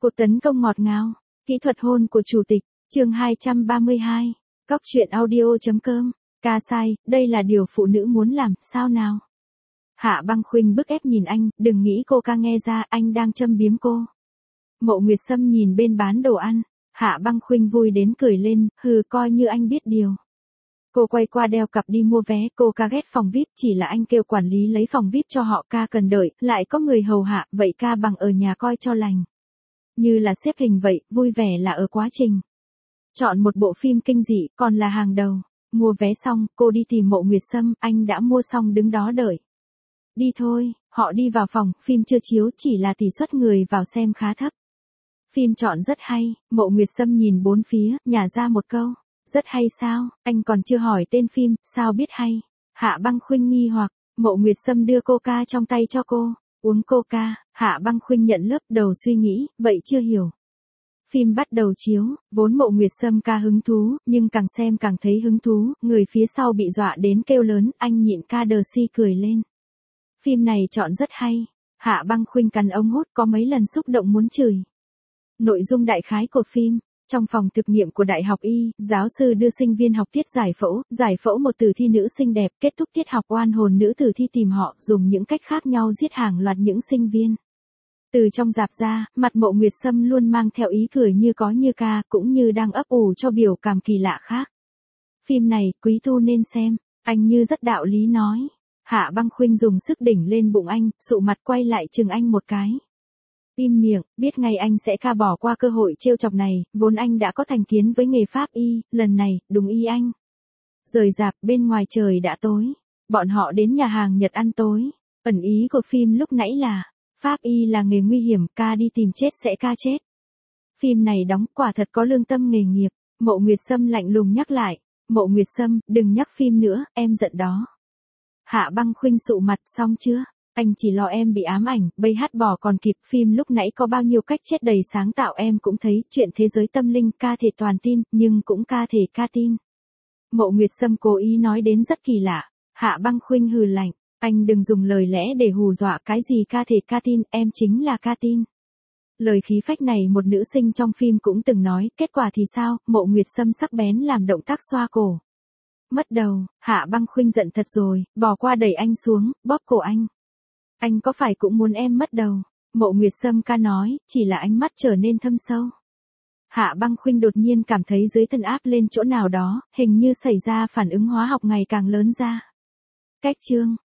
Cuộc tấn công ngọt ngào, kỹ thuật hôn của chủ tịch, chương 232, Cóc truyện audio.com, ca sai, đây là điều phụ nữ muốn làm, sao nào? Hạ Băng Khuynh bức ép nhìn anh, đừng nghĩ cô ca nghe ra, anh đang châm biếm cô. Mộ Nguyệt Sâm nhìn bên bán đồ ăn, Hạ Băng Khuynh vui đến cười lên, hừ coi như anh biết điều. Cô quay qua đeo cặp đi mua vé, cô ca ghét phòng VIP, chỉ là anh kêu quản lý lấy phòng VIP cho họ, ca cần đợi, lại có người hầu hạ, vậy ca bằng ở nhà coi cho lành. Như là xếp hình vậy, vui vẻ là ở quá trình. Chọn một bộ phim kinh dị, còn là hàng đầu. Mua vé xong, cô đi tìm Mộ Nguyệt Sâm, anh đã mua xong đứng đó đợi. Đi thôi, họ đi vào phòng, phim chưa chiếu, chỉ là tỷ suất người vào xem khá thấp. Phim chọn rất hay, Mộ Nguyệt Sâm nhìn bốn phía, nhả ra một câu. Rất hay sao, anh còn chưa hỏi tên phim, sao biết hay? Hạ Băng Khuynh nghi hoặc, Mộ Nguyệt Sâm đưa coca trong tay cho cô. Uống coca, Hạ Băng Khuynh nhận lớp đầu suy nghĩ, vậy chưa hiểu. Phim bắt đầu chiếu, vốn Mộ Nguyệt Sâm ca hứng thú, nhưng càng xem càng thấy hứng thú, người phía sau bị dọa đến kêu lớn, anh nhịn ca đờ si cười lên. Phim này chọn rất hay, Hạ Băng Khuynh cắn ống hút có mấy lần xúc động muốn chửi. Nội dung đại khái của phim, trong phòng thực nghiệm của Đại học Y, giáo sư đưa sinh viên học tiết giải phẫu một tử thi nữ xinh đẹp, kết thúc tiết học oan hồn nữ tử thi tìm họ, dùng những cách khác nhau giết hàng loạt những sinh viên. Từ trong rạp ra, mặt Mộ Nguyệt Sâm luôn mang theo ý cười như có như ca, cũng như đang ấp ủ cho biểu cảm kỳ lạ khác. Phim này, quý tu nên xem, anh như rất đạo lý nói. Hạ Băng Khuynh dùng sức đỉnh lên bụng anh, sụ mặt quay lại chừng anh một cái. Im miệng, biết ngay anh sẽ ca bỏ qua cơ hội trêu chọc này, vốn anh đã có thành kiến với nghề pháp y, lần này, đúng y anh. Rời rạp, bên ngoài trời đã tối. Bọn họ đến nhà hàng Nhật ăn tối. Ẩn ý của phim lúc nãy là, pháp y là nghề nguy hiểm, ca đi tìm chết sẽ ca chết. Phim này đóng quả thật có lương tâm nghề nghiệp, Mộ Nguyệt Sâm lạnh lùng nhắc lại. Mộ Nguyệt Sâm, đừng nhắc phim nữa, em giận đó. Hạ Băng Khuynh sụ mặt, xong chưa? Anh chỉ lo em bị ám ảnh, bây hát bỏ còn kịp, phim lúc nãy có bao nhiêu cách chết đầy sáng tạo em cũng thấy, chuyện thế giới tâm linh ca thể toàn tin, nhưng cũng ca thể ca tin. Mộ Nguyệt Sâm cố ý nói đến rất kỳ lạ, Hạ Băng Khuynh hừ lạnh, anh đừng dùng lời lẽ để hù dọa, cái gì ca thể ca tin, em chính là ca tin. Lời khí phách này một nữ sinh trong phim cũng từng nói, kết quả thì sao, Mộ Nguyệt Sâm sắc bén làm động tác xoa cổ. Mất đầu, Hạ Băng Khuynh giận thật rồi, bỏ qua đẩy anh xuống, bóp cổ anh. Anh có phải cũng muốn em mất đầu? Mộ Nguyệt Sâm ca nói, chỉ là ánh mắt trở nên thâm sâu. Hạ Băng Khuynh đột nhiên cảm thấy dưới thân áp lên chỗ nào đó, hình như xảy ra phản ứng hóa học ngày càng lớn ra. Cách chương